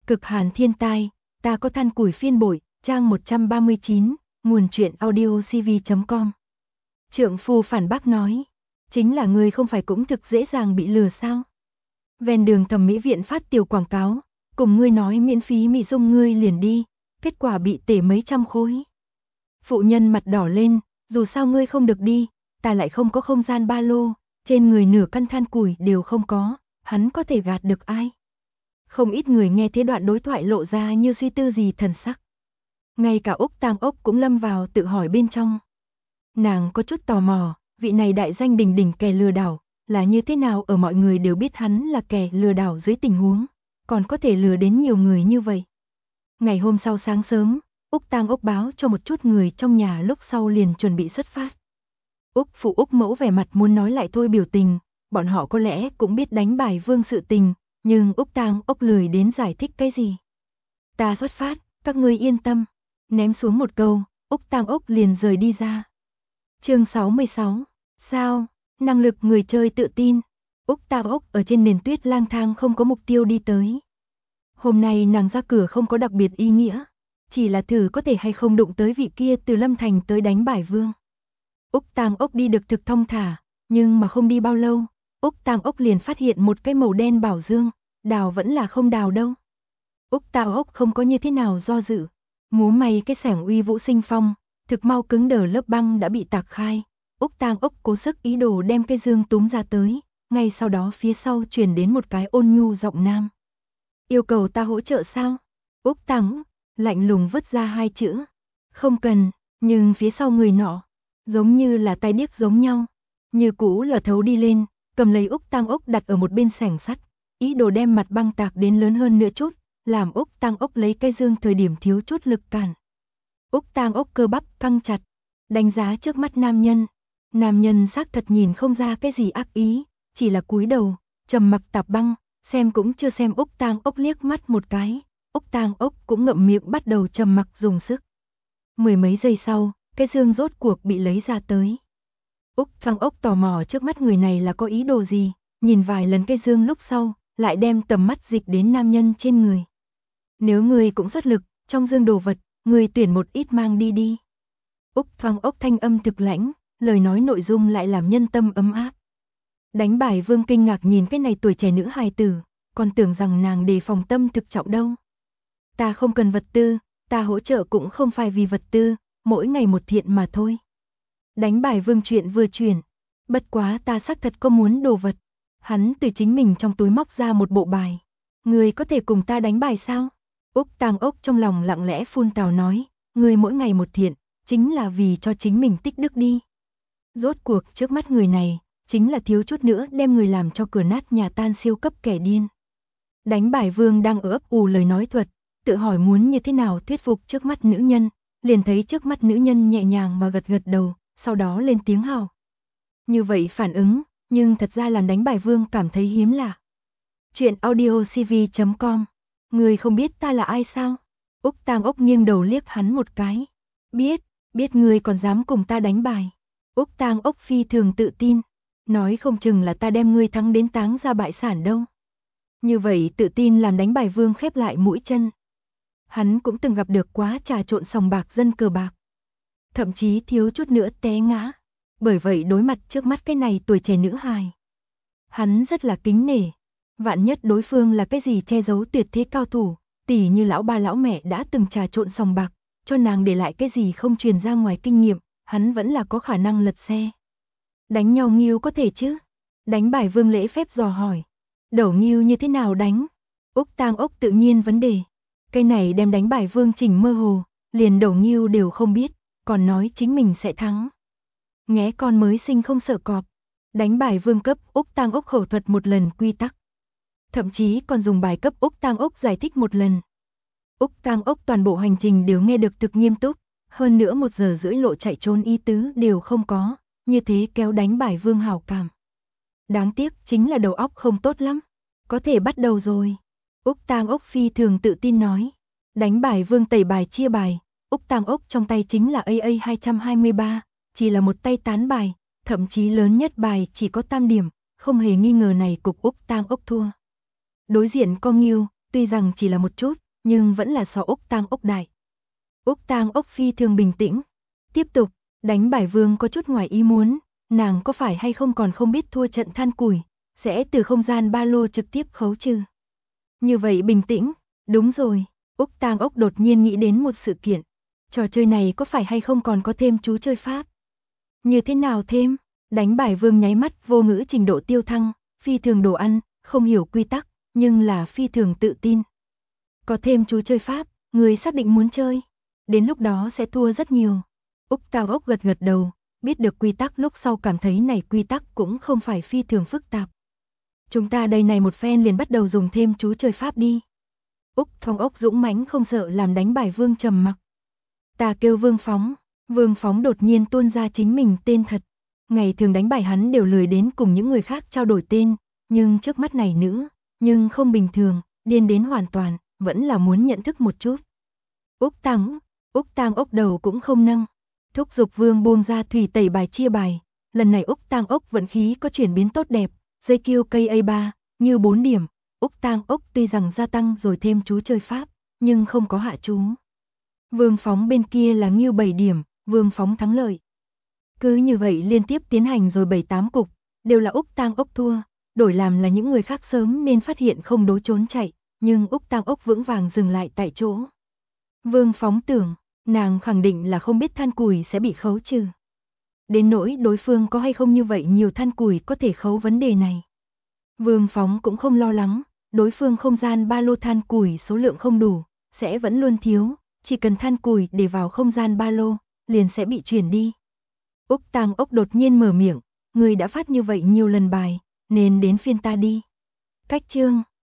Cực hàn thiên tai, ta có than củi phiên bội, trang 139, nguồn truyện audio cv.com. Trượng phu phản bác nói, chính là ngươi không phải cũng thực dễ dàng bị lừa sao? Ven đường thẩm mỹ viện phát tiểu quảng cáo, cùng ngươi nói miễn phí mỹ dung ngươi liền đi, kết quả bị tể mấy trăm khối. Phụ nhân mặt đỏ lên, dù sao ngươi không được đi, ta lại không có không gian ba lô, trên người nửa căn than củi đều không có, hắn có thể gạt được ai? Không ít người nghe thế đoạn đối thoại lộ ra như suy tư gì thần sắc. Ngay cả Úc Tam Ốc cũng lâm vào tự hỏi bên trong. Nàng có chút tò mò, vị này đại danh đình đình kẻ lừa đảo, là như thế nào ở mọi người đều biết hắn là kẻ lừa đảo dưới tình huống, còn có thể lừa đến nhiều người như vậy. Ngày hôm sau sáng sớm, Úc Tam Ốc báo cho một chút người trong nhà lúc sau liền chuẩn bị xuất phát. Úc phụ Úc mẫu vẻ mặt muốn nói lại thôi biểu tình, bọn họ có lẽ cũng biết đánh bài vương sự tình, nhưng Úc Tam Ốc lười đến giải thích cái gì. Ta xuất phát, các ngươi yên tâm. Ném xuống một câu, Úc Tam Ốc liền rời đi ra. Chương 66. Sao? Năng lực người chơi tự tin. Úc Tam Ốc ở trên nền tuyết lang thang không có mục tiêu đi tới. Hôm nay nàng ra cửa không có đặc biệt ý nghĩa, chỉ là thử có thể hay không đụng tới vị kia từ Lâm Thành tới đánh bài vương. Úc Tam Ốc đi được thực thông thả, nhưng mà không đi bao lâu, Úc Tam Ốc liền phát hiện một cái màu đen bảo dương, đào vẫn là không đào đâu. Úc Tam Ốc không có như thế nào do dự, múa may cái xẻng uy vũ sinh phong, thực mau cứng đờ lớp băng đã bị tạc khai. Úc Tam Ốc cố sức ý đồ đem cái dương túm ra tới, ngay sau đó phía sau truyền đến một cái ôn nhu giọng nam. Yêu cầu ta hỗ trợ sao? Úc Tam lạnh lùng vứt ra hai chữ. Không cần, nhưng phía sau người nọ, giống như là tai điếc giống nhau, như cũ là thấu đi lên, cầm lấy Úc Tam Ốc đặt ở một bên xẻng sắt, ý đồ đem mặt băng tạc đến lớn hơn nữa chút, làm Úc Tam Ốc lấy cái dương thời điểm thiếu chút lực cản. Úc Tam Ốc cơ bắp căng chặt, đánh giá trước mắt nam nhân xác thật nhìn không ra cái gì ác ý, chỉ là cúi đầu, trầm mặc tạp băng, xem cũng chưa xem Úc Tam Ốc liếc mắt một cái, Úc Tam Ốc cũng ngậm miệng bắt đầu trầm mặc dùng sức. Mười mấy giây sau, cái dương rốt cuộc bị lấy ra tới. Úc Tam Ốc tò mò trước mắt người này là có ý đồ gì, nhìn vài lần cái dương lúc sau, lại đem tầm mắt dịch đến nam nhân trên người. Nếu người cũng xuất lực, trong dương đồ vật, người tuyển một ít mang đi đi. Úc Tam Ốc thanh âm thực lãnh, lời nói nội dung lại làm nhân tâm ấm áp. Đánh bài vương kinh ngạc nhìn cái này tuổi trẻ nữ hài tử, còn tưởng rằng nàng đề phòng tâm thực trọng đâu. Ta không cần vật tư, ta hỗ trợ cũng không phải vì vật tư, mỗi ngày một thiện mà thôi. Đánh bài vương chuyện vừa chuyển, bất quá ta xác thật có muốn đồ vật. Hắn từ chính mình trong túi móc ra một bộ bài. Người có thể cùng ta đánh bài sao? Úc Tam Ốc trong lòng lặng lẽ phun tào nói, người mỗi ngày một thiện, chính là vì cho chính mình tích đức đi. Rốt cuộc trước mắt người này, chính là thiếu chút nữa đem người làm cho cửa nát nhà tan siêu cấp kẻ điên. Đánh bài vương đang ở ấp ủ lời nói thuật, tự hỏi muốn như thế nào thuyết phục trước mắt nữ nhân, liền thấy trước mắt nữ nhân nhẹ nhàng mà gật gật đầu, sau đó lên tiếng hào. Như vậy phản ứng, nhưng thật ra làm đánh bài vương cảm thấy hiếm lạ. Chuyện audio cv.com. Người không biết ta là ai sao? Úc Tam Ốc nghiêng đầu liếc hắn một cái. Biết người còn dám cùng ta đánh bài. Úc Tam Ốc phi thường tự tin, nói không chừng là ta đem ngươi thắng đến táng ra bại sản đâu. Như vậy tự tin làm đánh bài vương khép lại mũi chân. Hắn cũng từng gặp được quá trà trộn sòng bạc dân cờ bạc. Thậm chí thiếu chút nữa té ngã. Bởi vậy đối mặt trước mắt cái này tuổi trẻ nữ hài, hắn rất là kính nể. Vạn nhất đối phương là cái gì che giấu tuyệt thế cao thủ, tỉ như lão ba lão mẹ đã từng trà trộn sòng bạc, cho nàng để lại cái gì không truyền ra ngoài kinh nghiệm, hắn vẫn là có khả năng lật xe. Đánh nhau nghiêu có thể chứ? Đánh bài vương lễ phép dò hỏi. Đẩu nghiêu như thế nào đánh? Úc Tam Ốc tự nhiên vấn đề. Cái này đem đánh bài vương chỉnh mơ hồ, liền đẩu nghiêu đều không biết, còn nói chính mình sẽ thắng. Nghé con mới sinh không sợ cọp. Đánh bài vương cấp Úc Tam Ốc khẩu thuật một lần quy tắc. Thậm chí còn dùng bài cấp Úc Tam Ốc giải thích một lần. Úc Tam Ốc toàn bộ hành trình đều nghe được thực nghiêm túc, hơn nữa 1 giờ rưỡi lộ chạy trốn ý tứ đều không có, như thế kéo đánh bài vương hảo cảm. Đáng tiếc chính là đầu óc không tốt lắm. Có thể bắt đầu rồi. Úc Tam Ốc phi thường tự tin nói. Đánh bài vương tẩy bài chia bài, Úc Tam Ốc trong tay chính là AA 223, chỉ là một tay tán bài, thậm chí lớn nhất bài chỉ có tam điểm, không hề nghi ngờ này cục Úc Tam Ốc thua. Đối diện con nghiêu, tuy rằng chỉ là một chút, nhưng vẫn là so Úc Tang Ốc đại. Úc Tang Ốc phi thường bình tĩnh. Tiếp tục, đánh bài vương có chút ngoài ý muốn, nàng có phải hay không còn không biết thua trận than củi, sẽ từ không gian ba lô trực tiếp khấu trừ. Như vậy bình tĩnh, đúng rồi, Úc Tang Ốc đột nhiên nghĩ đến một sự kiện. Trò chơi này có phải hay không còn có thêm chú chơi pháp? Như thế nào thêm? Đánh bài vương nháy mắt vô ngữ trình độ tiêu thăng, phi thường đồ ăn, không hiểu quy tắc, nhưng là phi thường tự tin. Có thêm chú chơi pháp, người xác định muốn chơi. Đến lúc đó sẽ thua rất nhiều. Úc Tang Ốc gật gật đầu, biết được quy tắc lúc sau cảm thấy này quy tắc cũng không phải phi thường phức tạp. Chúng ta đây này một phen liền bắt đầu dùng thêm chú chơi pháp đi. Úc Tang Ốc dũng mãnh không sợ làm đánh bài vương trầm mặc. Ta kêu Vương Phóng. Vương Phóng đột nhiên tuôn ra chính mình tên thật. Ngày thường đánh bài hắn đều lười đến cùng những người khác trao đổi tên, nhưng trước mắt này nữ, nhưng không bình thường, điên đến hoàn toàn, vẫn là muốn nhận thức một chút. Úc Tang Ốc đầu cũng không nâng, thúc giục Vương buông ra thủy tẩy bài chia bài, lần này Úc Tang Ốc vận khí có chuyển biến tốt đẹp, dây kiêu cây A3, như 4 điểm, Úc Tang Ốc tuy rằng gia tăng rồi thêm chú chơi pháp, nhưng không có hạ chú. Vương Phóng bên kia là nghiêu 7 điểm, Vương Phóng thắng lợi. Cứ như vậy liên tiếp tiến hành rồi 7-8 cục, đều là Úc Tang Ốc thua, đổi làm là những người khác sớm nên phát hiện không đối trốn chạy, nhưng Úc Tang Ốc vững vàng dừng lại tại chỗ. Vương Phóng tưởng, nàng khẳng định là không biết than củi sẽ bị khấu trừ. Đến nỗi đối phương có hay không như vậy nhiều than củi có thể khấu vấn đề này. Vương Phóng cũng không lo lắng, đối phương không gian ba lô than củi số lượng không đủ, sẽ vẫn luôn thiếu, chỉ cần than củi để vào không gian ba lô, liền sẽ bị chuyển đi. Úc Tang Ốc đột nhiên mở miệng, người đã phát như vậy nhiều lần bài, nên đến phiên ta đi. Cách chương